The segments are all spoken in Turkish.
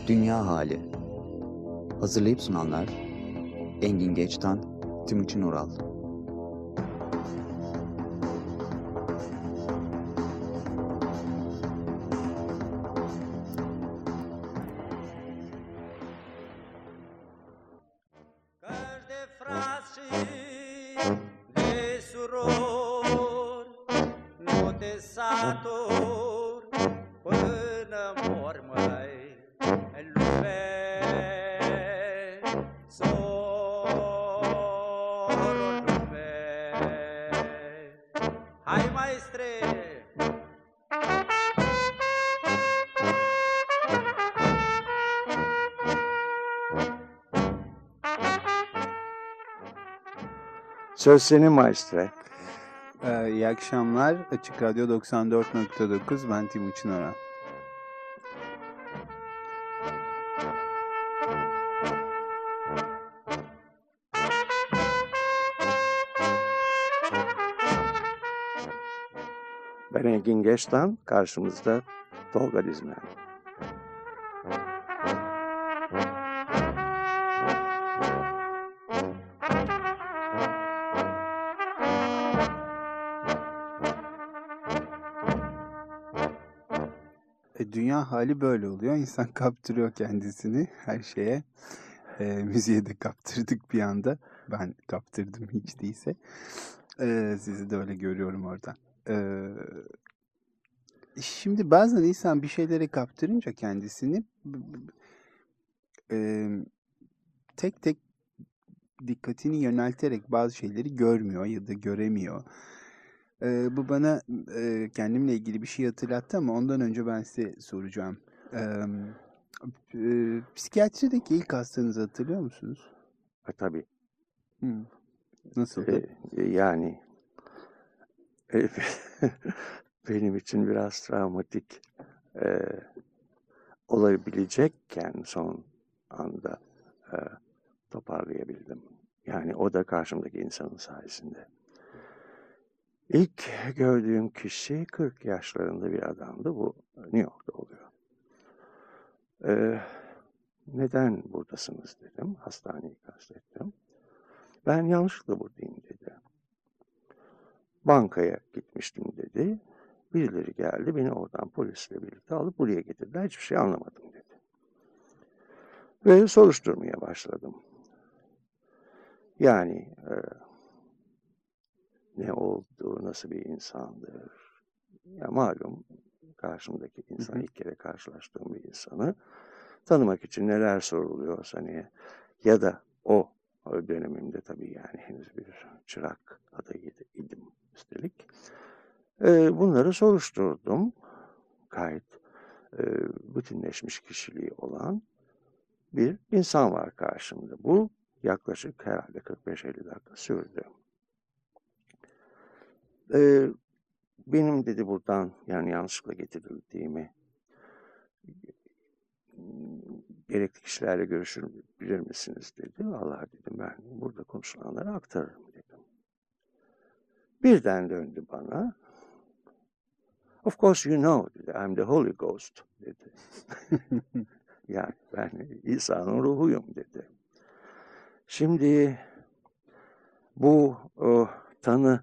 Dünya Hali. Hazırlayıp sunanlar Engin Geçtan, Timuçin Oral. Söz senin maestre. İyi akşamlar. Açık Radyo 94.9. Ben Timuçin Oral. Ben Engin Geçtan. Karşımızda Tolga Dizmen. Dünya hali böyle oluyor. İnsan kaptırıyor kendisini her şeye. Müziğe de kaptırdık bir anda. Ben kaptırdım hiç değilse. Sizi de öyle görüyorum oradan. Şimdi bazen insan bir şeylere kaptırınca kendisini tek tek dikkatini yönelterek bazı şeyleri görmüyor ya da göremiyor. Bu bana kendimle ilgili bir şey hatırlattı ama ondan önce ben size soracağım. Psikiyatrideki ilk hastanızı hatırlıyor musunuz? Tabii. Nasıldı? Yani benim için biraz travmatik olabilecekken son anda toparlayabildim. Yani o da karşımdaki insanın sayesinde. İlk gördüğüm kişi 40 yaşlarında bir adamdı. Bu New York'ta oluyor. Neden buradasınız dedim. Hastaneyi kastettim. Ben yanlışlıkla buradayım dedi. Bankaya gitmiştim dedi. Birileri geldi. Beni oradan polisle birlikte alıp buraya getirdiler. Hiçbir şey anlamadım dedi. Ve soruşturmaya başladım. Yani ne oldu, nasıl bir insandır? Ya malum karşımdaki insan, ilk kere karşılaştığım bir insanı tanımak için neler soruluyor hani ya da o dönemimde tabii yani henüz bir çırak adayıydım üstelik. Bunları soruşturdum. Gayet bütünleşmiş kişiliği olan bir insan var karşımda. Bu yaklaşık herhalde 45-50 dakika sürdü. Benim dedi buradan yani yanlışlıkla getirildiğimi gerekli kişilerle görüşebilir misiniz dedi. Vallahi dedim ben burada konuşulanları aktarırım dedim. Birden döndü bana. Of course you know dedi. I'm the Holy Ghost dedi. Yani ben İsa'nın ruhuyum dedi. Şimdi bu tanı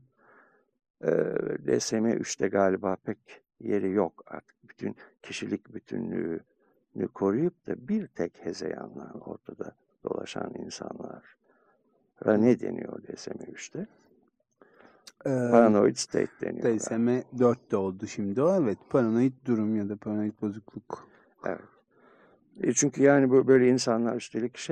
DSM-3'te galiba pek yeri yok artık. Bütün kişilik bütünlüğünü koruyup da bir tek hezeyanla ortada dolaşan insanlara ne deniyor DSM-3'te? Paranoid state deniyor. DSM-4'te oldu şimdi o. Evet, paranoid durum ya da paranoid bozukluk. Evet. Çünkü yani böyle insanlar üstelik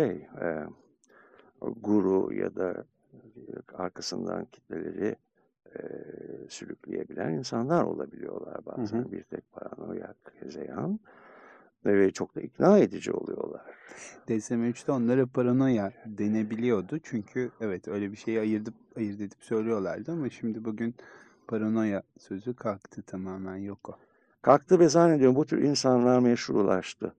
guru ya da arkasından kitleleri sürükleyebilen insanlar olabiliyorlar bazen. Bir tek paranoyak, hezeyan ve çok da ikna edici oluyorlar. DSM-3'te onlara paranoya denebiliyordu. Çünkü evet öyle bir şeyi ayırt edip söylüyorlardı ama şimdi bugün paranoya sözü kalktı, tamamen yok o. Kalktı ve zannediyorum bu tür insanlar meşrulaştı.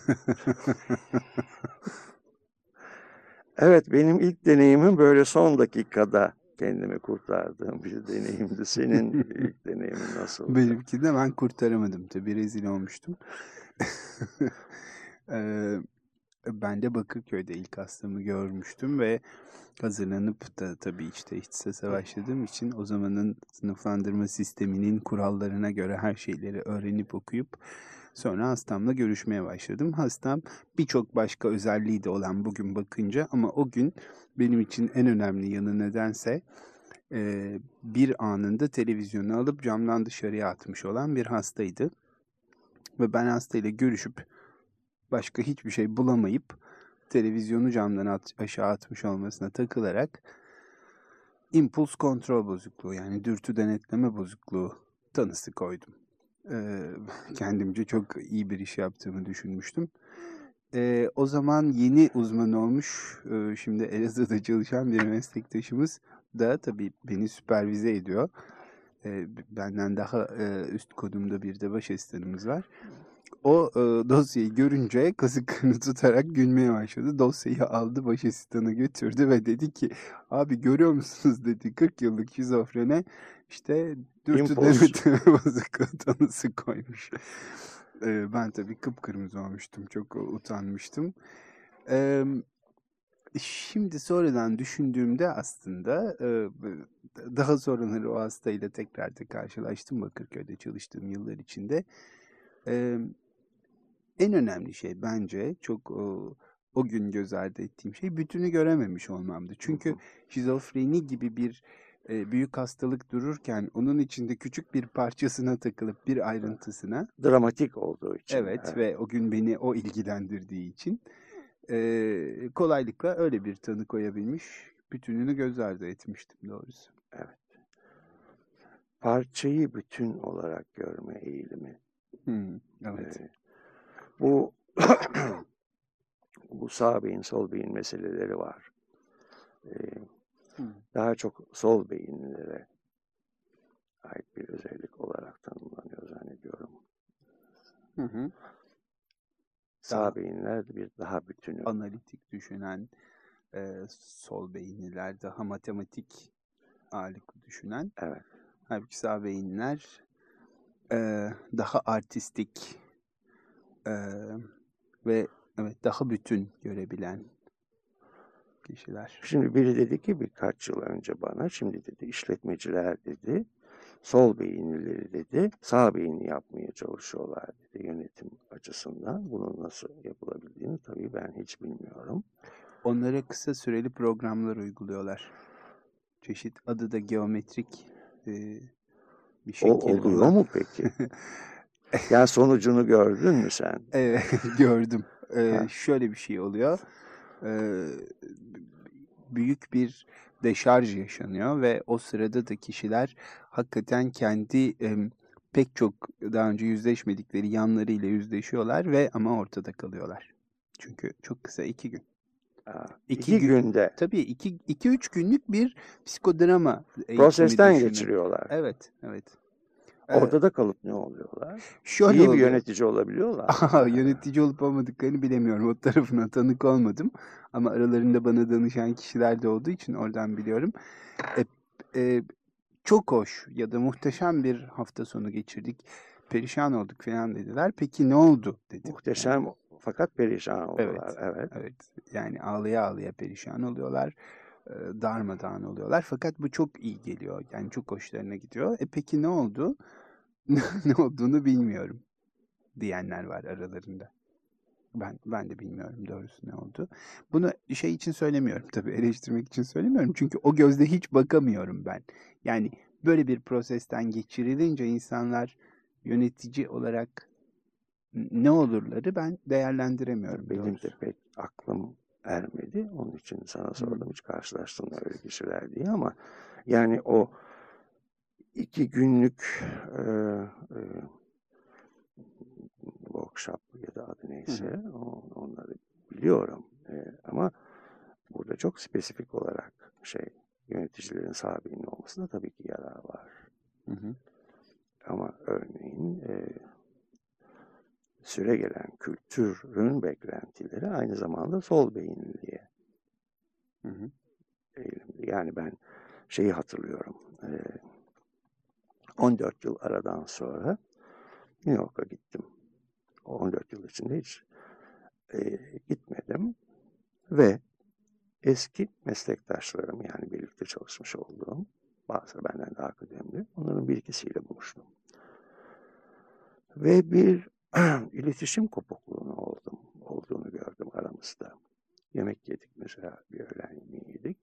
Evet, benim ilk deneyimim böyle son dakikada kendimi kurtardığım bir deneyimdi. Senin ilk deneyimin nasıldı? Benimki de ben kurtaramadım tabii, rezil olmuştum. Ben de Bakırköy'de ilk hastamı görmüştüm ve hazırlanıp da tabii işte ihtisasa başladığım için o zamanın sınıflandırma sisteminin kurallarına göre her şeyleri öğrenip okuyup sonra hastamla görüşmeye başladım. Hastam birçok başka özelliği de olan bugün bakınca ama o gün benim için en önemli yanı nedense bir anında televizyonu alıp camdan dışarıya atmış olan bir hastaydı. Ve ben hastayla görüşüp başka hiçbir şey bulamayıp televizyonu camdan aşağı atmış olmasına takılarak impuls kontrol bozukluğu yani dürtü denetleme bozukluğu tanısı koydum. Kendimce çok iyi bir iş yaptığımı düşünmüştüm. O zaman yeni uzman olmuş, şimdi Elazığ'da çalışan bir meslektaşımız da tabii beni süpervize ediyor. Benden daha üst konumda bir de baş asistanımız var. O dosyayı görünce kasıklarını tutarak gülmeye başladı. Dosyayı aldı, baş asistanı götürdü ve dedi ki abi görüyor musunuz dedi 40 yıllık şizofrene işte dürtü denetleme bozukluğu tanısı koymuş. Ben tabii kıpkırmızı olmuştum. Çok utanmıştım. Şimdi sonradan düşündüğümde aslında daha sonraları o hastayla tekrar da karşılaştım Bakırköy'de çalıştığım yıllar içinde. En önemli şey bence çok o gün göz ardı ettiğim şey bütünü görememiş olmamdı. Çünkü şizofreni gibi bir büyük hastalık dururken onun içinde küçük bir parçasına takılıp bir ayrıntısına Dramatik olduğu için. evet ve o gün beni o ilgilendirdiği için kolaylıkla öyle bir tanı koyabilmiş, bütününü göz ardı etmiştim doğrusu. Evet. Parçayı bütün olarak görme eğilimi. Evet. Bu bu sağ beyin, sol beyin meseleleri var. Daha çok sol beyinlere ait bir özellik olarak tanımlanıyor zannediyorum. Sağ beyinler bir daha bütünü. Analitik düşünen, sol beyinliler daha matematik ağırlıklı düşünen. Evet. Halbuki sağ beyinler daha artistik ve evet daha bütün görebilen kişiler. Şimdi biri dedi ki birkaç yıl önce bana, şimdi dedi işletmeciler dedi, sol beyinlileri dedi, sağ beyni yapmaya çalışıyorlar dedi yönetim açısından. Bunun nasıl yapılabildiğini tabii ben hiç bilmiyorum. Onlara kısa süreli programlar uyguluyorlar. Çeşit adı da geometrik bir şekil Oluyor olan. mu peki? Yani sonucunu gördün mü sen? Evet, gördüm. Şöyle bir şey oluyor. Büyük bir deşarj yaşanıyor ve o sırada da kişiler hakikaten kendi pek çok daha önce yüzleşmedikleri yanlarıyla yüzleşiyorlar ve ama ortada kalıyorlar. Çünkü çok kısa 2 gün. 2 günde. Tabii 2-3 günlük bir psikodrama eğitimi prosesten düşünün. geçiriyorlar. Evet, evet. Ortada kalıp ne oluyorlar? Şöyle İyi bir oluyor. yönetici olabiliyorlar. Yönetici olup olmadıklarını bilemiyorum. O tarafına tanık olmadım. Ama aralarında bana danışan kişiler de olduğu için oradan biliyorum. Çok hoş ya da muhteşem bir hafta sonu geçirdik. Perişan olduk falan dediler. Peki ne oldu dedim. Muhteşem yani, fakat perişan oldular. Evet. Yani ağlaya ağlaya perişan oluyorlar. Darmadağın oluyorlar. Fakat bu çok iyi geliyor. Yani çok hoşlarına gidiyor. Peki ne oldu? Ne olduğunu bilmiyorum diyenler var aralarında. Ben de bilmiyorum doğrusu ne oldu. Bunu şey için söylemiyorum tabii eleştirmek için söylemiyorum. Çünkü o gözle hiç bakamıyorum ben. Yani böyle bir prosesten geçirilince insanlar yönetici olarak ne olurları ben değerlendiremiyorum. Benim doğrusu. de pek aklım ermedi. Onun için sana sordum hiç karşılaştın mı öyle kişiler diye ama yani o 2 günlük workshop ya da adı neyse onları biliyorum. Ama burada çok spesifik olarak yöneticilerin sağ beyinli olmasında tabii ki yarar var. Ama örneğin süre gelen kültürün beklentileri aynı zamanda sol beyinliliğe eğilimli. Yani ben şeyi hatırlıyorum. 14 yıl aradan sonra New York'a gittim. O 14 yıl içinde hiç gitmedim ve eski meslektaşlarım, yani birlikte çalışmış olduğum, bazıları benden daha kıdemli, onların bir ikisiyle buluştum. Ve bir iletişim kopukluğunu olduğunu gördüm aramızda. Yemek yedik mesela, bir öğlen yemeği yedik.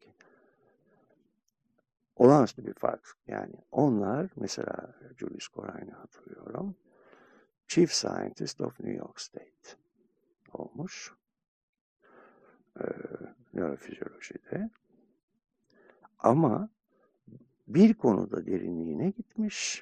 Olağanüstü bir fark. Yani onlar mesela Julius Correin'i hatırlıyorum. Chief Scientist of New York State olmuş. Nörofizyolojide. Ama bir konuda derinliğine gitmiş.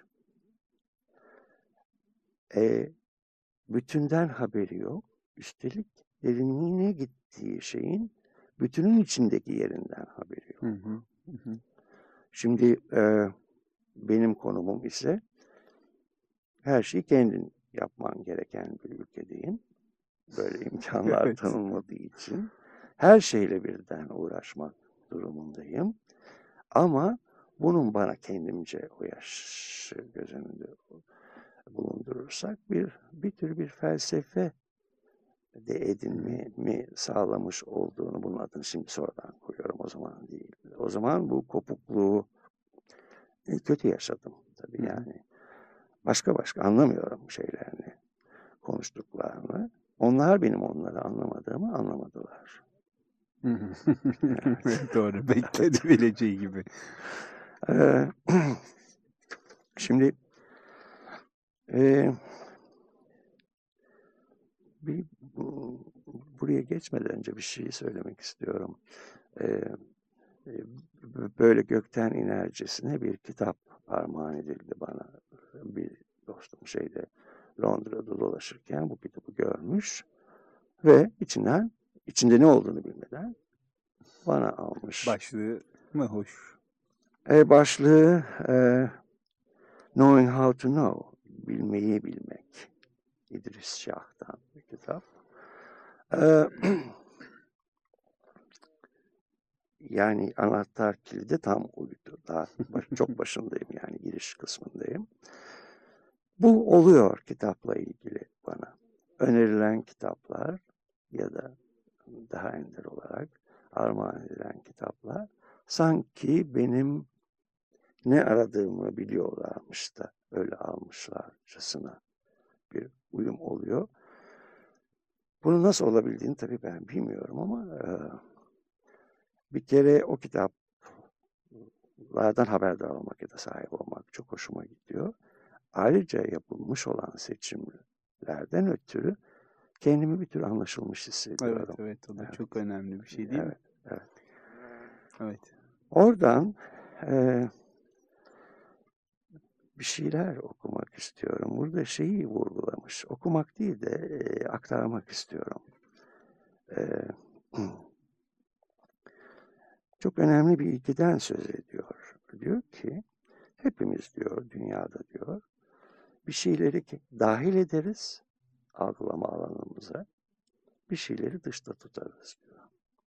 Bütünden haberi yok. Üstelik derinliğine gittiği şeyin bütünün içindeki yerinden haberi yok. Şimdi benim konumum ise her şeyi kendin yapman gereken bir ülkedeyim. Böyle imkanlar tanınmadığı için her şeyle birden uğraşmak durumundayım. Ama bunun bana kendimce o yaşı göz önünde bulundurursak bir tür bir felsefe de edinmemi sağlamış olduğunu, bunun adını şimdi sonradan koyuyorum, o zaman değil. O zaman bu kopukluğu kötü yaşadım tabii yani. Başka anlamıyorum şeylerini, konuştuklarını. Onlar benim onları anlamadığımı anlamadılar. Evet. Doğru, beklenebileceği gibi. Şimdi buraya geçmeden önce bir şey söylemek istiyorum. Böyle gökten inercesine bir kitap armağan edildi bana. Bir dostum Londra'da dolaşırken bu kitabı görmüş ve içinde ne olduğunu bilmeden bana almış. Başlığı mı hoş? Başlığı Knowing How to Know, bilmeyi bilmek. İdris Şah'tan bir kitap. Yani anahtar kilidi tam uydu. Daha çok başındayım, yani giriş kısmındayım. Bu oluyor kitapla ilgili bana. Önerilen kitaplar ya da daha ender olarak armağan edilen kitaplar sanki benim ne aradığımı biliyorlarmış da öyle almışlarcasına bir uyum oluyor. Bunun nasıl olabildiğini tabii ben bilmiyorum ama bir kere o kitaplardan haberdar olmak ya da sahip olmak çok hoşuma gidiyor. Ayrıca yapılmış olan seçimlerden ötürü kendimi bir tür anlaşılmış hissediyorum. Evet, o da çok önemli bir şey değil mi? Evet. Oradan bir şeyler okumak istiyorum. Burada şeyi vurgulamış. Okumak değil de aktarmak istiyorum. Çok önemli bir ilkeden söz ediyor. Diyor ki, hepimiz diyor, dünyada diyor, bir şeyleri dahil ederiz algılama alanımıza, bir şeyleri dışta tutarız diyor.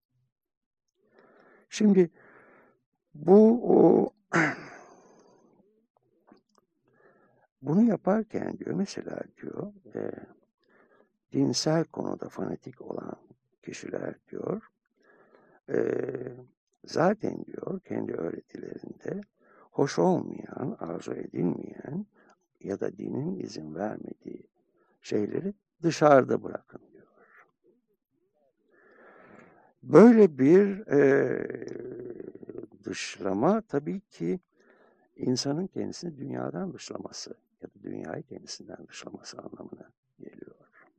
Şimdi bunu yaparken diyor, mesela diyor, dinsel konuda fanatik olan kişiler diyor, zaten diyor kendi öğretilerinde hoş olmayan, arzu edilmeyen ya da dinin izin vermediği şeyleri dışarıda bırakın diyor. Böyle bir dışlama tabii ki insanın kendisini dünyadan dışlaması ya da dünyayı kendisinden dışlaması anlamına geliyor.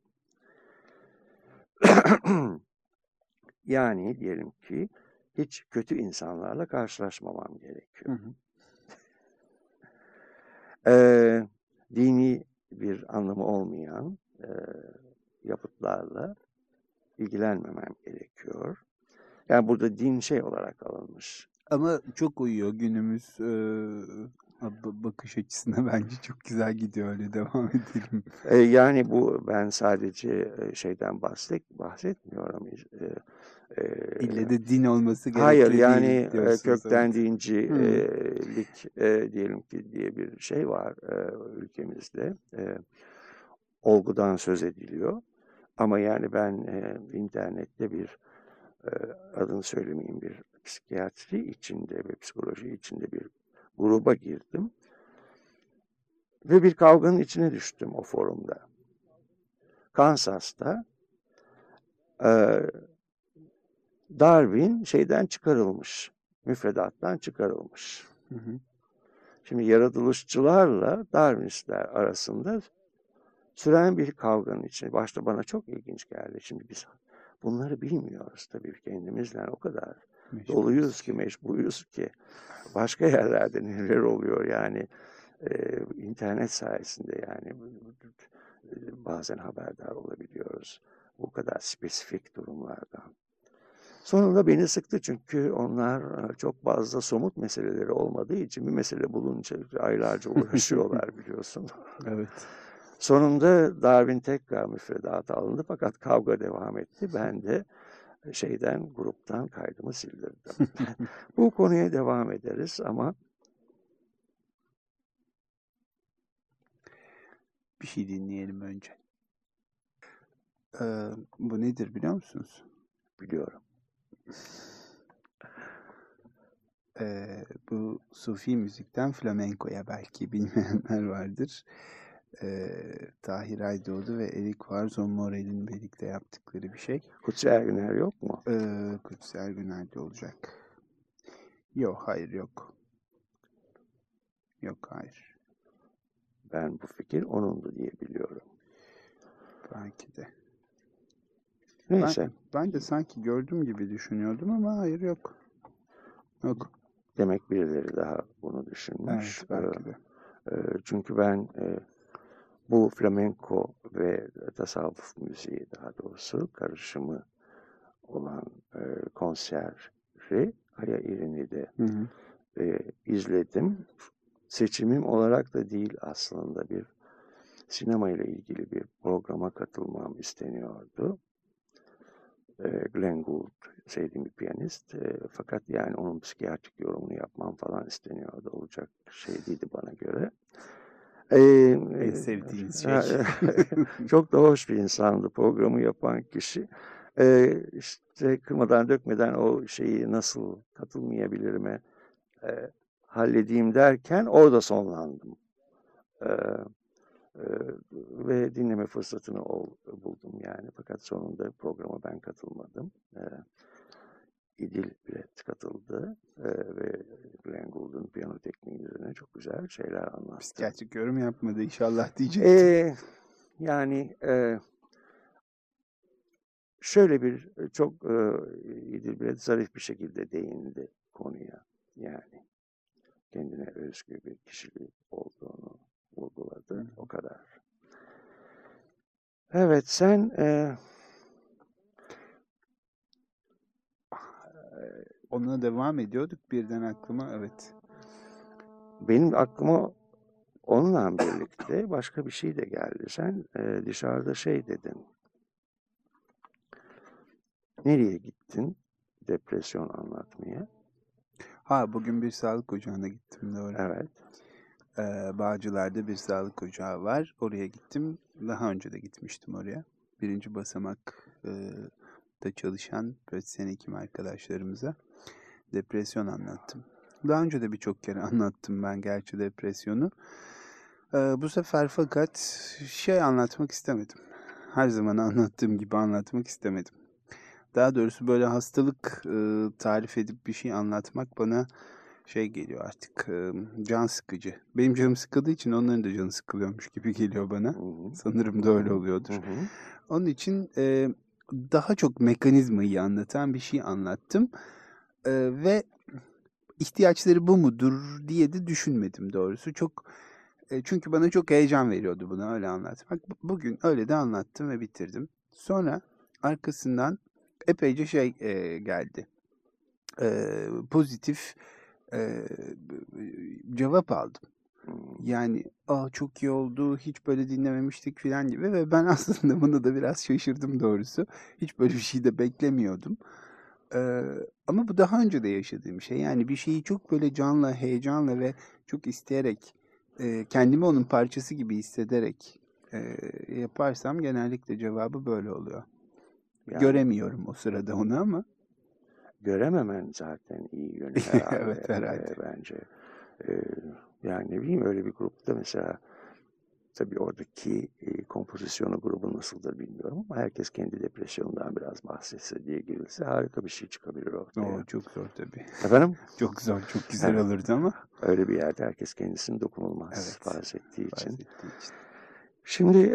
Yani diyelim ki hiç kötü insanlarla karşılaşmamam gerekiyor. Dini bir anlamı olmayan yapıtlarla ilgilenmemem gerekiyor. Yani burada din olarak alınmış. Ama çok uyuyor günümüz bakış açısına, bence çok güzel gidiyor, öyle devam edelim. Yani bu, ben sadece şeyden bahsetmiyorum. İlle de din olması gerekli hayır, değil yani diyorsunuz. kökten dincilik diyelim ki diye bir şey var ülkemizde. Olgudan söz ediliyor. Ama yani ben internette bir adını söylemeyeyim, bir psikiyatri içinde ve psikoloji içinde bir gruba girdim ve bir kavganın içine düştüm o forumda. Kansas'ta Darwin şeyden çıkarılmış, müfredattan çıkarılmış. Hı hı. Şimdi yaratılışçılarla Darwinistler arasında süren bir kavganın içine. Başta bana çok ilginç geldi. Şimdi biz bunları bilmiyoruz tabii, kendimizle o kadar doluyuz ki, meşgulüz ki. Başka yerlerde neler oluyor yani, internet sayesinde yani bazen haberdar olabiliyoruz bu kadar spesifik durumlardan. Sonunda beni sıktı çünkü onlar çok fazla somut meseleleri olmadığı için bir mesele bulunca aylarca uğraşıyorlar biliyorsun. Evet. Sonunda Darwin tekrar müfredata alındı fakat kavga devam etti. Ben de gruptan kaydımı sildirdim. Bu konuya devam ederiz ama Bir şey dinleyelim önce. Bu nedir biliyor musunuz? biliyorum. Bu Sufi müzikten flamenkoya belki bilmeyenler vardır. Tahir Aydoğdu ve Erik Warzon Morel'in birlikte yaptıkları bir şey. Kutsi Ergüner yok mu? Kutsi Ergüner'de olacak. Yok, hayır yok. Yok, hayır. Ben bu fikir onundu diye biliyorum. Belki de. Neyse. Ben de sanki gördüm gibi düşünüyordum ama hayır yok. Yok. Demek birileri daha bunu düşünmüş. Evet, belki de. Çünkü ben bu flamenko ve tasavvuf müziği, daha doğrusu karışımı olan konseri Aya İrini'de izledim. Seçimim olarak da değil, aslında bir sinema ile ilgili bir programa katılmam isteniyordu. Glenn Gould sevdiğim bir piyanist. Fakat yani onun psikiyatrik yorumunu yapmam falan isteniyordu. Olacak şey değildi bana göre. En sevdiğiniz şey. Çok da hoş bir insandı programı yapan kişi. İşte kırmadan dökmeden o şeyi nasıl katılmayabilirime halledeyim derken orada sonlandım. Ve dinleme fırsatını buldum yani. Fakat sonunda programa ben katılmadım. İdil Biret katıldı ve Glenn Gould'un piyano tekniği üzerine çok güzel şeyler anlattı. Psikiyatrik yorum yapmadı inşallah diyecektim. Yani şöyle bir çok İdil Biret zarif bir şekilde değindi konuya. Yani kendine özgü bir kişilik olduğunu vurguladı. O kadar. Evet, sen Ona devam ediyorduk. Birden aklıma evet. benim aklıma onunla birlikte başka bir şey de geldi. Sen dışarıda şey dedin. Nereye gittin depresyon anlatmaya? Bugün bir sağlık ocağına gittim, doğru. Evet. Bağcılar'da bir sağlık ocağı var. Oraya gittim. Daha önce de gitmiştim oraya. 1. basamak da çalışan pratisyen hekim arkadaşlarımıza depresyon anlattım. Daha önce de birçok kere anlattım ben gerçi depresyonu. Bu sefer fakat anlatmak istemedim. Her zaman anlattığım gibi anlatmak istemedim. Daha doğrusu böyle hastalık tarif edip bir şey anlatmak bana geliyor artık, can sıkıcı. Benim canım sıkıldığı için onların da canı sıkılıyormuş gibi geliyor bana. Hı-hı. Sanırım da öyle oluyordur. Hı-hı. Onun için daha çok mekanizmayı anlatan bir şey anlattım. Ve ihtiyaçları bu mudur diye de düşünmedim doğrusu. Çünkü bana çok heyecan veriyordu bunu öyle anlatmak. Bugün öyle de anlattım ve bitirdim. Sonra arkasından epeyce geldi. Pozitif cevap aldım. Yani çok iyi oldu, hiç böyle dinlememiştik falan gibi ve ben aslında bunu da biraz şaşırdım doğrusu. Hiç böyle bir şey de beklemiyordum. Ama bu daha önce de yaşadığım şey. Yani bir şeyi çok böyle canla, heyecanla ve çok isteyerek, kendimi onun parçası gibi hissederek yaparsam genellikle cevabı böyle oluyor. Yani Göremiyorum o sırada onu ama. görememen zaten iyi yönü herhalde. Evet, herhalde. Bence. Yani ne bileyim, öyle bir grupta mesela, tabii oradaki kompozisyonu grubu nasıldır bilmiyorum ama herkes kendi depresyonundan biraz bahsetse diye girilse harika bir şey çıkabilir ortaya. O çok zor tabii. Efendim? Çok zor, çok güzel Evet. olurdu ama. Öyle bir yerde herkes kendisini dokunulmaz Evet, farz ettiği için. bahsettiği için. Şimdi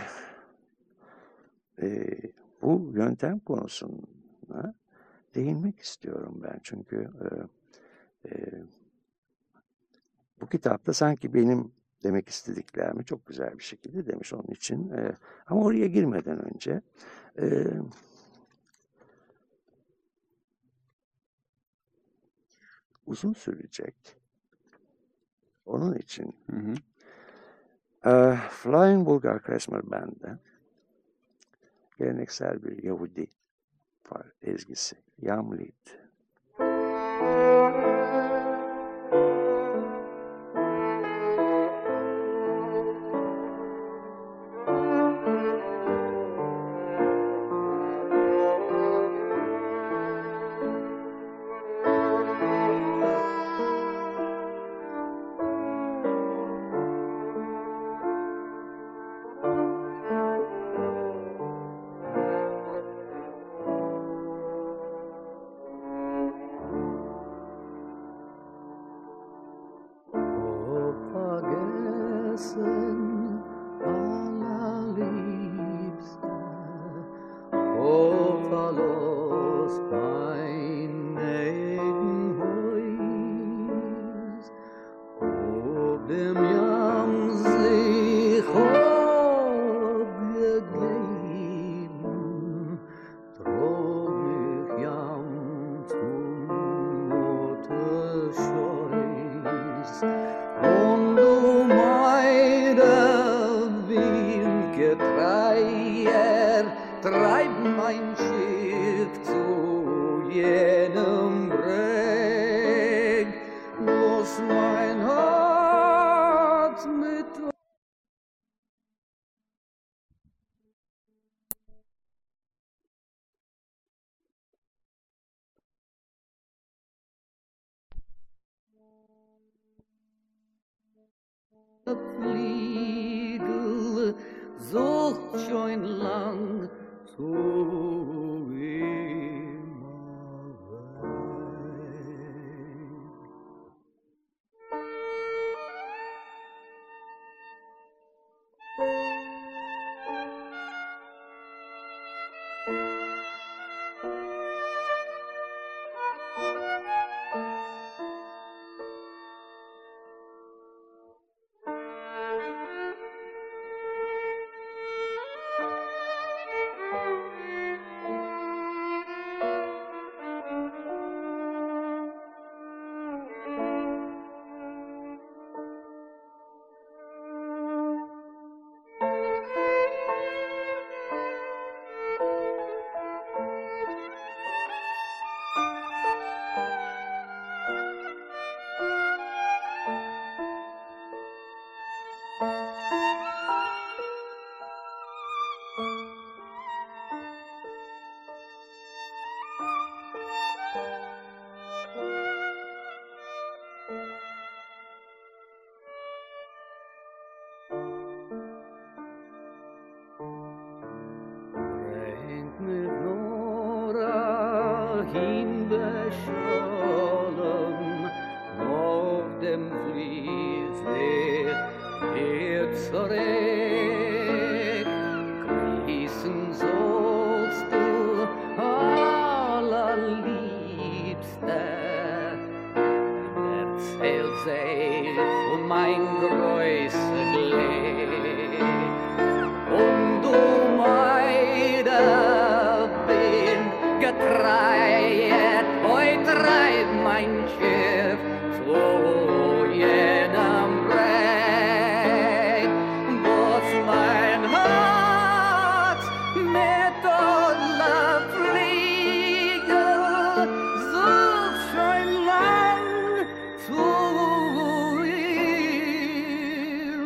bu yöntem konusuna değinmek istiyorum ben. Çünkü bu kitapta sanki benim demek istediklerimi çok güzel bir şekilde demiş onun için. Ama oraya girmeden önce uzun sürecek. Onun için Hı hı. Flying Bulgar Klezmer Band'de geleneksel bir Yahudi ezgisi, Yamlit. Treibt mein Schiff zu jenem Breg, muss mein Herz mit Fliegel sucht schon lang zu ihm weg. Bringt mit Nora hinbeschollen auf dem Fließweg hier zurück. Grüßen sollst du, allerliebste, erzähl sie von mein größer Glück. Und du meine bin getreiet, heut treibt mein Schiff zu jenem Breg, was mein Herz mit aller Fliegel sucht schon lang zu ihm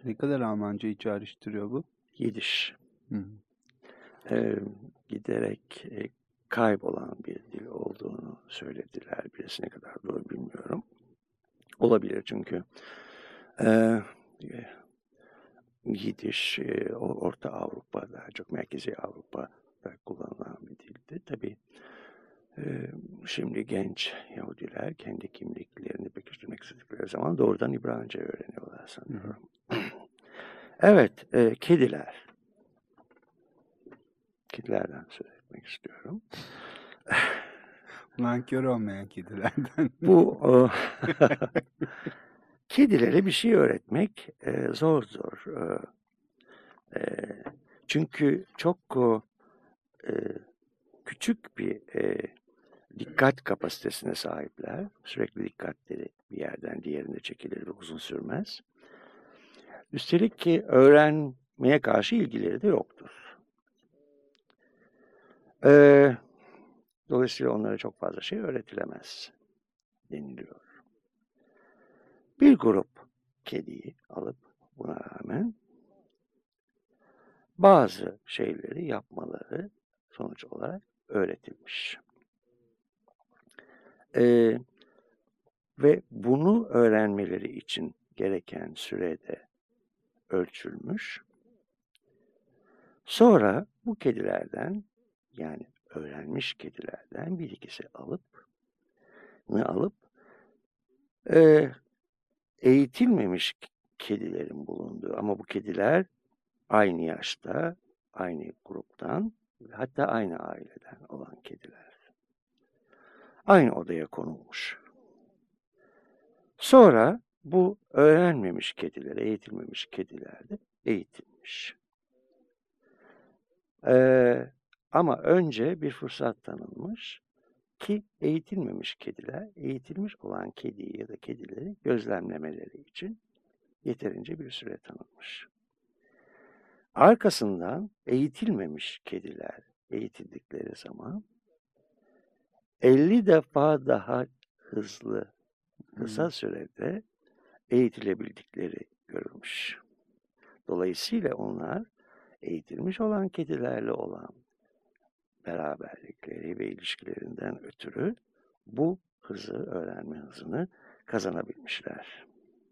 Ne kadar Almancayı çağrıştırıyor bu? Yidiş. Hı. Giderek kaybolan bir dil olduğunu söylediler. Birisi ne kadar doğru bilmiyorum. Olabilir çünkü Yidiş Orta Avrupa, daha çok Merkezi Avrupa'da kullanılan bir dildi. Tabii şimdi genç Yahudiler kendi kimliklerini pekiştirmek istedikleri zaman doğrudan İbranice öğreniyorlar sanıyorum. Evet, kediler. Kedilerden söz etmek istiyorum. Nankör olmayan kedilerden. Bu kedilere bir şey öğretmek zordur. Çünkü çok küçük bir dikkat kapasitesine sahipler. Sürekli dikkatleri bir yerden diğerine çekilir ve uzun sürmez. Üstelik ki öğrenmeye karşı ilgileri de yoktur. Dolayısıyla onlara çok fazla şey öğretilemez deniliyor. Bir grup kediyi alıp buna rağmen bazı şeyleri yapmaları sonuç olarak öğretilmiş. Ve bunu öğrenmeleri için gereken sürede ölçülmüş. Sonra bu kedilerden, yani öğrenmiş kedilerden bir ikisi alıp eğitilmemiş kedilerin bulunduğu, ama bu kediler aynı yaşta, aynı gruptan, hatta aynı aileden olan kediler. Aynı odaya konulmuş. Sonra bu öğrenmemiş kediler, eğitilmemiş kediler de eğitilmiş. Ama önce bir fırsat tanınmış ki eğitilmemiş kediler, eğitilmiş olan kediyi ya da kedileri gözlemlemeleri için yeterince bir süre tanınmış. Arkasından eğitilmemiş kediler eğitildikleri zaman 50 defa daha hızlı, kısa sürede eğitilebildikleri görülmüş. Dolayısıyla onlar eğitilmiş olan kedilerle olan beraberlikleri ve ilişkilerinden ötürü bu hızı, öğrenme hızını kazanabilmişler.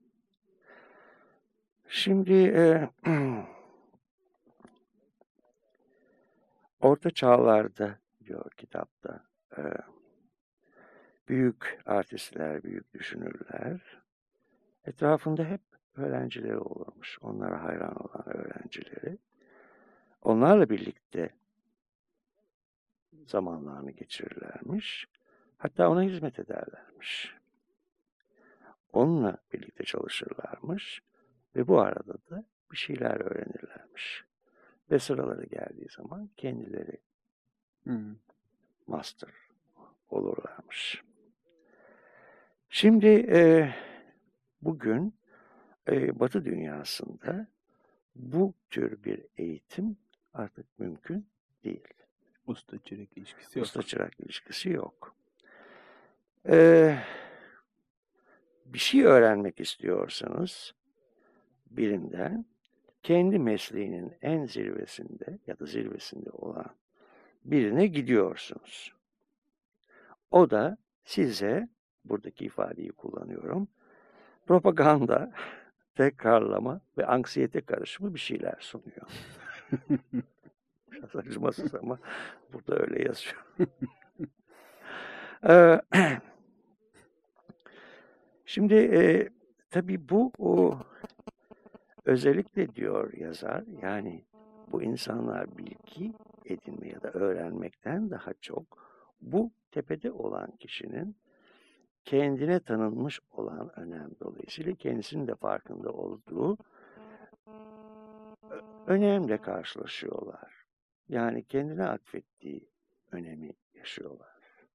Şimdi Orta Çağlarda diyor kitapta, büyük artistler, büyük düşünürler etrafında hep öğrencileri olurmuş. Onlara hayran olan öğrencileri. Onlarla birlikte zamanlarını geçirirlermiş. Hatta ona hizmet ederlermiş. Onunla birlikte çalışırlarmış ve bu arada da bir şeyler öğrenirlermiş. Ve sıraları geldiği zaman kendileri master olurlarmış. Şimdi bugün Batı dünyasında bu tür bir eğitim artık mümkün değil. Usta-çırak ilişkisi yok. Usta-çırak ilişkisi yok. Bir şey öğrenmek istiyorsanız birinden, kendi mesleğinin en zirvesinde ya da zirvesinde olan birine gidiyorsunuz. O da size, buradaki ifadeyi kullanıyorum, propaganda, tekrarlama ve anksiyete karışımı bir şeyler sunuyor. Biraz acımasız ama burada öyle yazıyor. Şimdi tabii bu özellikle diyor yazar, yani bu insanlar bilgi edinme ya da öğrenmekten daha çok bu tepede olan kişinin kendine tanınmış olan önem dolayısıyla kendisinin de farkında olduğu önemle karşılaşıyorlar. Yani kendine atfettiği önemi yaşıyorlar.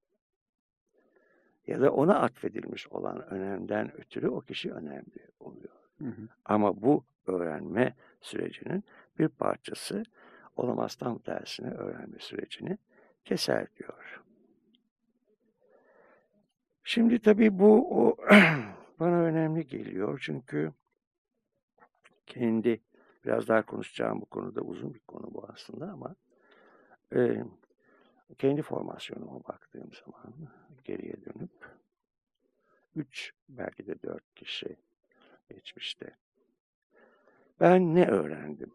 Ya da ona atfedilmiş olan önemden ötürü o kişi önemli oluyor. Ama bu öğrenme sürecinin bir parçası olamaz, tam tersine öğrenme sürecini keser diyor. Şimdi tabii bu bana önemli geliyor çünkü biraz daha konuşacağım bu konuda, uzun bir konu bu aslında ama kendi formasyonuma baktığım zaman geriye dönüp 3 belki de 4 kişi geçmişte. Ben ne öğrendim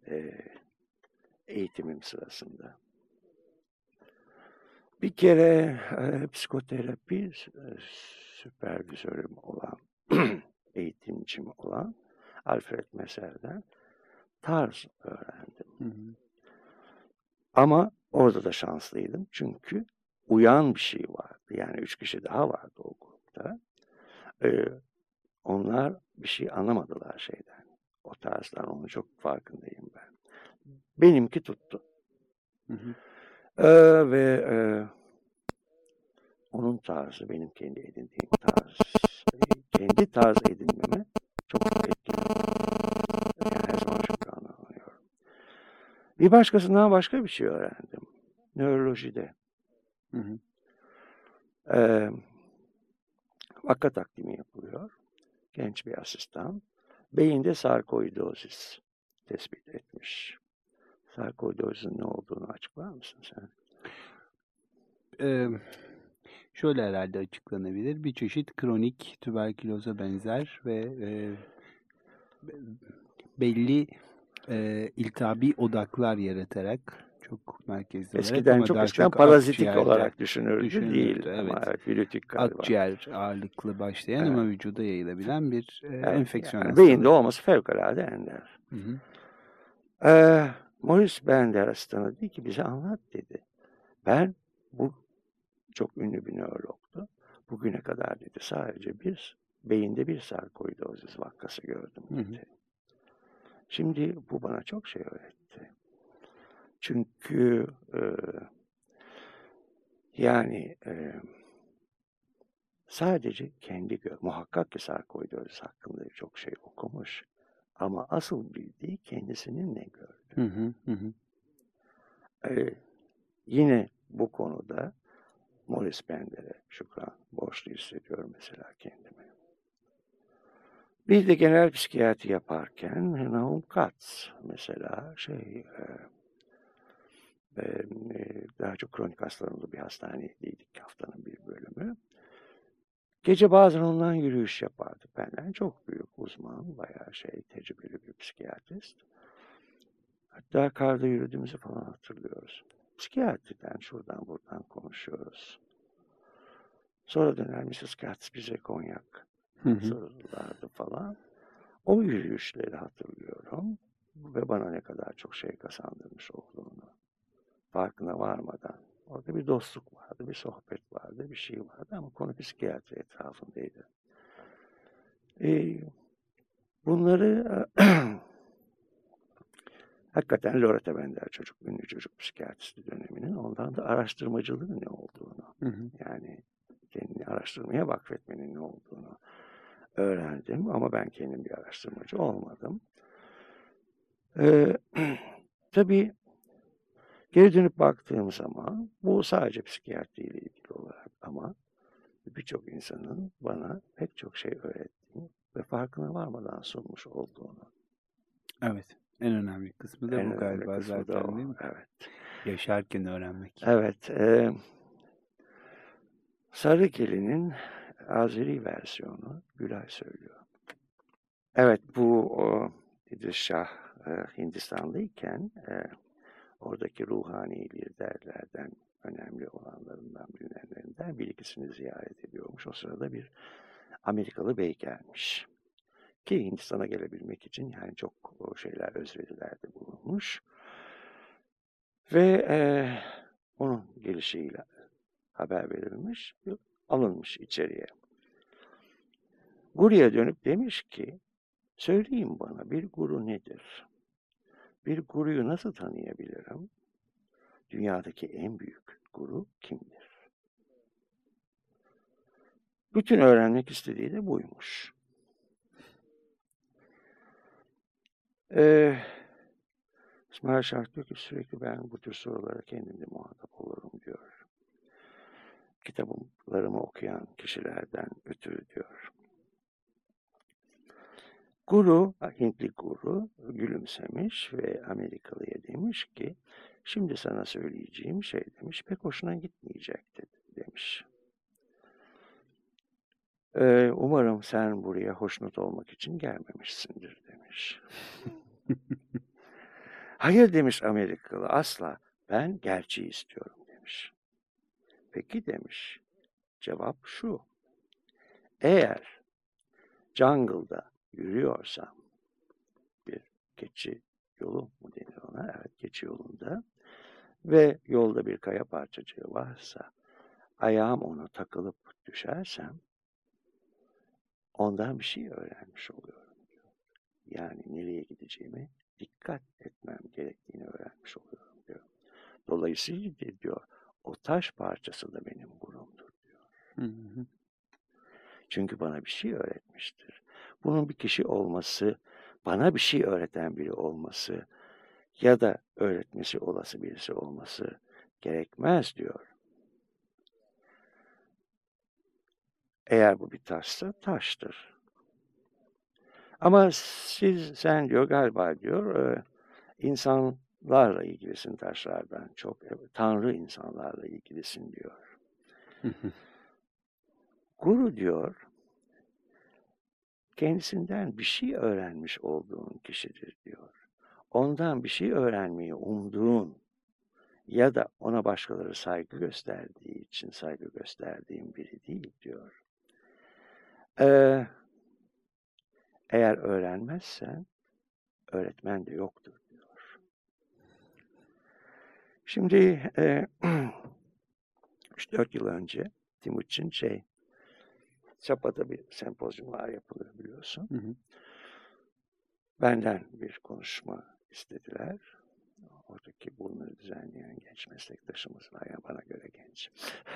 eğitimim sırasında? Bir kere psikoterapi süpervizörüm olan, eğitimcim olan Alfred Messer'den tarz öğrendim. Hı hı. Ama orada da şanslıydım çünkü uyan bir şey vardı. Yani 3 kişi daha vardı o grupta. Onlar bir şey anlamadılar şeyden. O tarzdan, onun çok farkındayım ben. Benimki tuttu. Hı hı. Ve onun tarzı benim kendi edindiğim tarz. Kendi tarz edinmeme çok etkili. Yani her zaman şükranlanıyorum. Bir başkasından başka bir şey öğrendim. Nörolojide. Hı hı. Vaka takvimi yapılıyor. Genç bir asistan. Beyinde sarkoidozis tespit etmiş. Sarkoidozin ne olduğunu açıklar mısın sen? Şöyle herhalde açıklanabilir. Bir çeşit kronik tüberküloza benzer ve belli iltihabi odaklar yaratarak çok merkezli olarak Eskiden ama çok daha eskiden çok parazitik akciğerde olarak düşünürdü değil. düşünülürdü. Ama Evet. evet, virütik galiba. Akciğer ağırlıklı başlayan Evet. ama vücuda yayılabilen bir Evet, enfeksiyon yani hastalığı. beyinde olması fevkalade ender. Hı hı. Maurice Bender asistanı dedi ki bize anlat dedi. Ben bu çok ünlü bir nörologtu. Bugüne kadar dedi sadece beyinde bir sarkoidozis vakası gördüm Hı hı. dedi. Şimdi bu bana çok şey öğretti. Çünkü yani sadece muhakkak ki sarkoidozis hakkında çok şey okumuş. Ama asıl bildiği kendisinin ne gördü. Hı hı. Hı hı. Yine bu konuda Maurice Bender'e şükran borçlu hissediyorum mesela kendimi. Bir de genel psikiyatri yaparken Nahum Katz mesela daha çok kronik hastalarımızda bir hastanedeydik haftanın bir bölümü. Gece bazen ondan yürüyüş yapardık. Benden çok büyük uzman, bayağı tecrübeli bir psikiyatrist. Hatta karda yürüdüğümüzü falan hatırlıyoruz. Psikiyatriden şuradan buradan konuşuyoruz. Sonra döner Mrs. Katz bize konyak Hı hı. sorarlardı falan. O yürüyüşleri hatırlıyorum ve bana ne kadar çok şey kazandırmış olduğunu farkına varmadan. Orada bir dostluk vardı, bir sohbet vardı, bir şey vardı ama konu psikiyatri etrafındaydı. Bunları hakikaten Loretta Bender ünlü çocuk psikiyatristi döneminin ondan da araştırmacılığın ne olduğunu, Hı hı. yani kendini araştırmaya vakfetmenin ne olduğunu öğrendim ama ben kendim bir araştırmacı olmadım. Tabii geri dönüp baktığım zaman bu sadece psikiyatri ile ilgili olarak ama birçok insanın bana pek çok şey öğrettiğini ve farkına varmadan sunmuş olduğunu. Evet. En önemli kısmı da En bu önemli galiba kısmı da zaten o. değil mi? Evet. Yaşarken öğrenmek. Evet. Sarıgeli'nin Azeri versiyonu Gülay söylüyor. Evet, bu İdris Şah Hindistan'dayken oradaki ruhani liderlerden, önemli olanlarından, bilinenlerinden bir ikisini ziyaret ediyormuş. O sırada bir Amerikalı bey gelmiş. Ki Hindistan'a gelebilmek için yani çok özverilerde bulunmuş. Ve onun gelişiyle haber verilmiş, alınmış içeriye. Guru'ya dönüp demiş ki, söyleyin bana bir guru nedir? Bir guruyu nasıl tanıyabilirim? Dünyadaki en büyük guru kimdir? Bütün öğrenmek istediği de buymuş. İsmail Şark diyor ki sürekli ben bu tür sorulara kendim de muhatap olurum diyor. Kitaplarımı okuyan kişilerden ötürü diyor. Guru, Hintli guru gülümsemiş ve Amerikalıya demiş ki şimdi sana söyleyeceğim şey demiş pek hoşuna gitmeyecekti demiş. Umarım sen buraya hoşnut olmak için gelmemişsindir demiş. Hayır demiş Amerikalı asla ben gerçeği istiyorum demiş. Peki demiş cevap şu. Eğer jungle'da yürüyorsam bir keçi yolu mu denir ona? Evet keçi yolunda ve yolda bir kaya parçacığı varsa ayağım ona takılıp düşersem ondan bir şey öğrenmiş oluyorum diyor. Yani nereye gideceğimi dikkat etmem gerektiğini öğrenmiş oluyorum diyor. Dolayısıyla diyor o taş parçası da benim gurumdur diyor. Hı hı. Çünkü bana bir şey öğretmiştir. Bunun bir kişi olması, bana bir şey öğreten biri olması ya da öğretmesi olası birisi olması gerekmez diyor. Eğer bu bir taşsa taştır. Ama sen diyor galiba diyor insanlarla ilgilisin taşlardan çok. Tanrı insanlarla ilgilisin diyor. Guru diyor kendisinden bir şey öğrenmiş olduğun kişidir diyor. Ondan bir şey öğrenmeyi umduğun ya da ona başkaları saygı gösterdiği için saygı gösterdiğin biri değil diyor. Eğer öğrenmezsen öğretmen de yoktur diyor. Şimdi 3-4 yıl önce Timuçin Çapa'da bir sempozyumlar yapılıyor biliyorsun. Hı hı. Benden bir konuşma istediler. Oradaki bunları düzenleyen genç meslektaşımız var. Yani bana göre genç.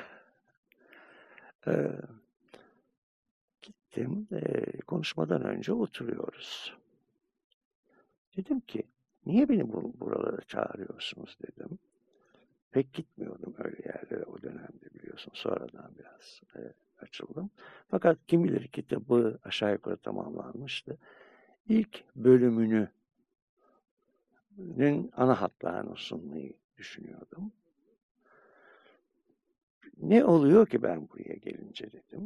Gittim. Konuşmadan önce oturuyoruz. Dedim ki niye beni buralara çağırıyorsunuz dedim. Pek gitmiyordum öyle yerlere o dönemde biliyorsun. Sonradan biraz açıldım. Fakat kim bilir kitabı aşağı yukarı tamamlanmıştı. İlk bölümünün ana hatlarını sunmayı düşünüyordum. Ne oluyor ki ben buraya gelince dedim.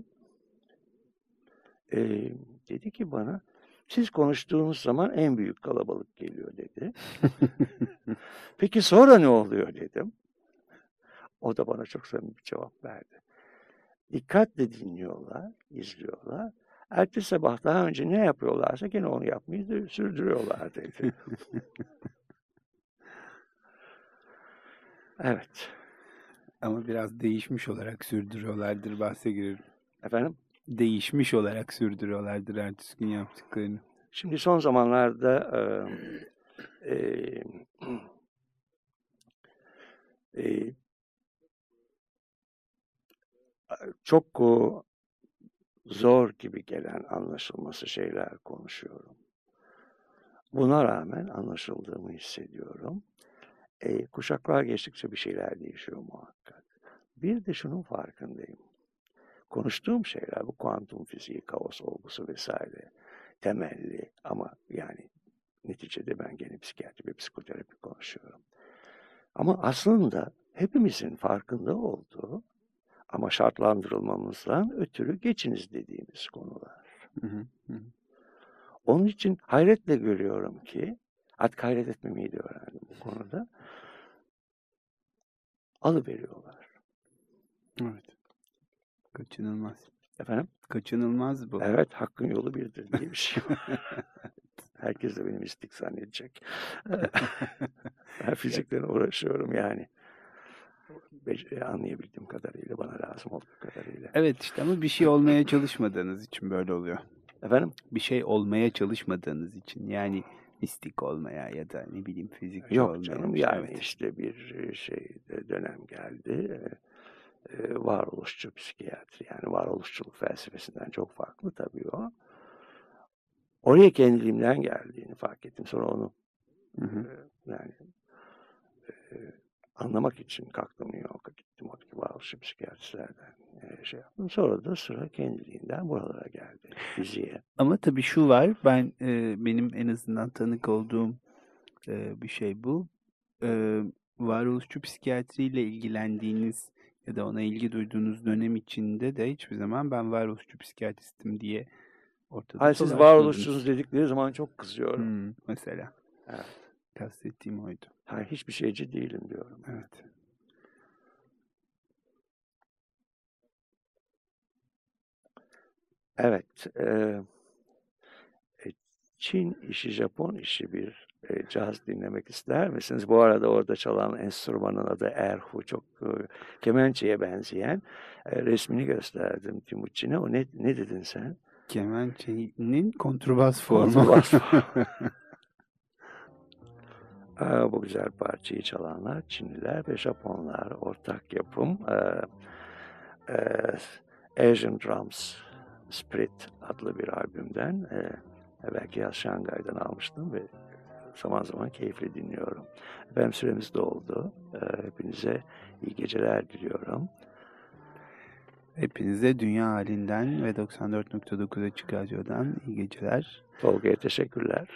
Dedi ki bana siz konuştuğunuz zaman en büyük kalabalık geliyor dedi. Peki sonra ne oluyor dedim. O da bana çok samimi bir cevap verdi. Dikkatle dinliyorlar, izliyorlar. Ertesi sabah daha önce ne yapıyorlarsa gene onu yapmayı sürdürüyorlar dedi. Evet. Ama biraz değişmiş olarak sürdürüyorlardır bahse girerim. Efendim? Değişmiş olarak sürdürüyorlardır ertesi gün yaptıklarını. Şimdi son zamanlarda çok zor gibi gelen anlaşılması şeyler konuşuyorum. Buna rağmen anlaşıldığımı hissediyorum. Kuşaklar geçtikçe bir şeyler değişiyor muhakkak. Bir de şunun farkındayım. Konuştuğum şeyler bu kuantum fiziği, kaos olgusu vesaire temelli ama yani neticede ben gene psikiyatri ve psikoterapi konuşuyorum. Ama aslında hepimizin farkında olduğu ama şartlandırılmamızdan ötürü geçiniz dediğimiz konular. Hı hı. Onun için hayretle görüyorum ki, artık hayret etmemeyi de öğrendim bu konuda, alıveriyorlar. Evet. Kaçınılmaz. Efendim? Kaçınılmaz bu. Evet, hakkın yolu birdir diye bir şey var. Herkes de benim istik zannedecek. Ben fizikten uğraşıyorum yani. Anlayabildiğim kadarıyla, bana lazım olduğu kadarıyla. Evet işte ama bir şey olmaya çalışmadığınız için böyle oluyor. Efendim? Bir şey olmaya çalışmadığınız için yani mistik olmaya ya da ne bileyim fizikçi Yok olmaya. canım yani işte bir dönem geldi. Varoluşçu psikiyatri yani varoluşçuluk felsefesinden çok farklı tabii o. Oraya kendiliğimden geldiğini fark ettim. Sonra onu yani anlamak için kalktım New York'a gittim. Oradaki varoluşçu psikiyatristlerden şey yaptım. Sonra da sıra kendiliğinden buralara geldi. Fiziğe. Ama tabii şu var, benim en azından tanık olduğum bir şey bu. Varoluşçu psikiyatriyle ilgilendiğiniz ya da ona ilgi duyduğunuz dönem içinde de hiçbir zaman ben varoluşçu psikiyatristim diye ortada Hayır, siz dolaşmadınız. varoluşçunuz dedikleri zaman çok kızıyorum. Mesela. Evet. Kastettiğim oydu. Hayır, hiçbir şeyci değilim diyorum. Evet. Evet. Çin işi, Japon işi bir caz dinlemek ister misiniz? Bu arada orada çalan enstrümanın adı erhu. Çok kemençeye benzeyen. Resmini gösterdim Timuçin'e. O ne dedin sen? Kemençenin kontrbas formu. Kontrbas formu. Bu güzel parçayı çalanlar Çinliler ve Japonlar. Ortak yapım. Asian Drums Spirit adlı bir albümden. Belki yaz Şangay'dan almıştım ve zaman zaman keyifli dinliyorum. Efendim süremiz doldu. Hepinize iyi geceler diliyorum. Hepinize Dünya Halinden ve 94.9 Açık Radyo'dan iyi geceler. Tolga'ya teşekkürler.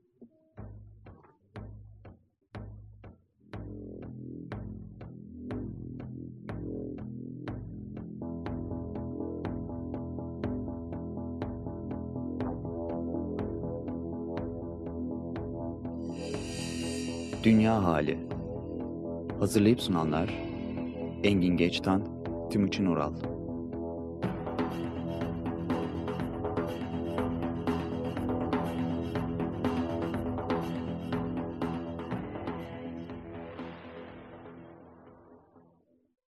Dünya Hali. Hazırlayıp sunanlar Engin Geçtan, Timuçin Oral.